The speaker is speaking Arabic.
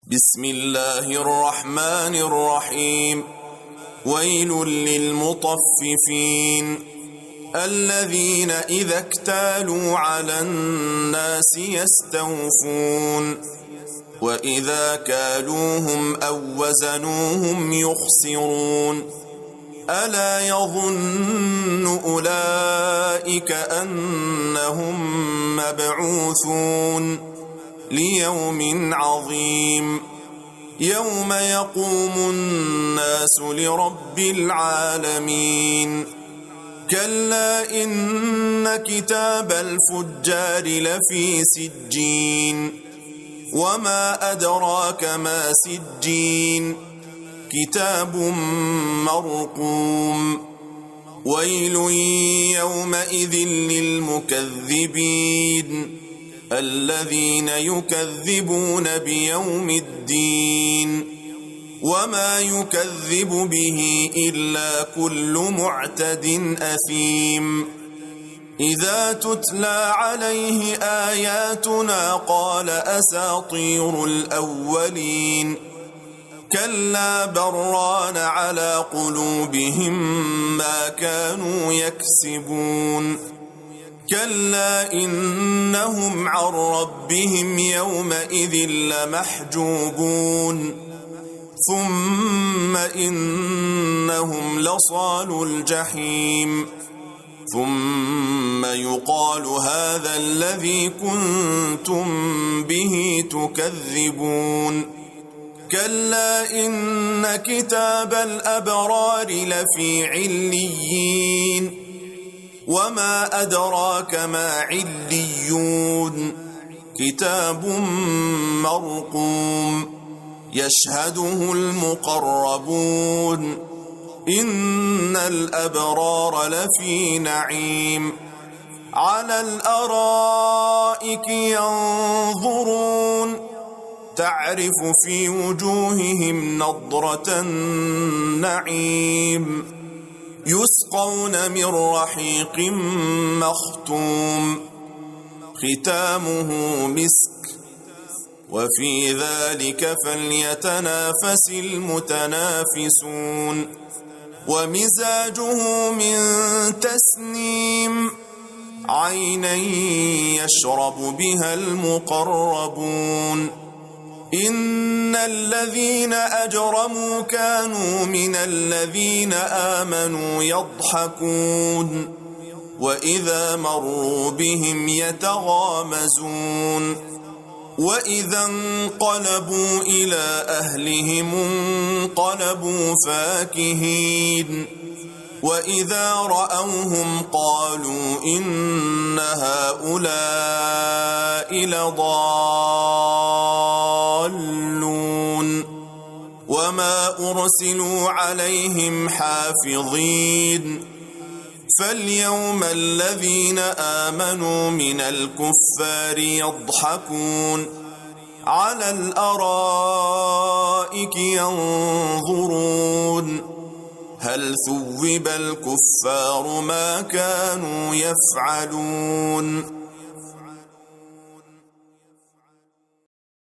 بسم الله الرحمن الرحيم. ويل للمطففين الذين إذا اكتالوا على الناس يستوفون وإذا كالوهم أو وزنوهم يخسرون ألا يظن أولئك أنهم مبعوثون ليوم عظيم يوم يقوم الناس لرب العالمين. كلا إن كتاب الفجار لفي سجين وما أدراك ما سجين كتاب مرقوم. ويل يومئذ للمكذبين الذين يكذبون بيوم الدين وما يكذب به إلا كل معتد أثيم. إذا تتلى عليه آياتنا قال أساطير الأولين كلا بران على قلوبهم ما كانوا يكسبون. كلا إنهم عن ربهم يومئذ لمحجوبون ثم إنهم لصالو الجحيم ثم يقال هذا الذي كنتم به تكذبون. كلا إن كتاب الأبرار لفي عليين وما أدراك ما عليون كتاب مرقوم يشهده المقربون إن الأبرار لفي نعيم على الأرائك ينظرون تعرف في وجوههم نضرة النعيم يسقون من رحيق مختوم ختامه مسك وفي ذلك فليتنافس المتنافسون. ومزاجه من تسنيم عينا يشرب بها المقربون. إن الذين أجرموا كانوا من الذين آمنوا يضحكون وإذا مروا بهم يتغامزون وإذا انقلبوا إلى أهلهم انقلبوا فاكهين وإذا رأوهم قالوا إن هؤلاء لضالون وما أرسلوا عليهم حافظين. فاليوم الذين آمنوا من الكفار يضحكون على الأرائك ينظرون هل ثوب الكفار ما كانوا يفعلون.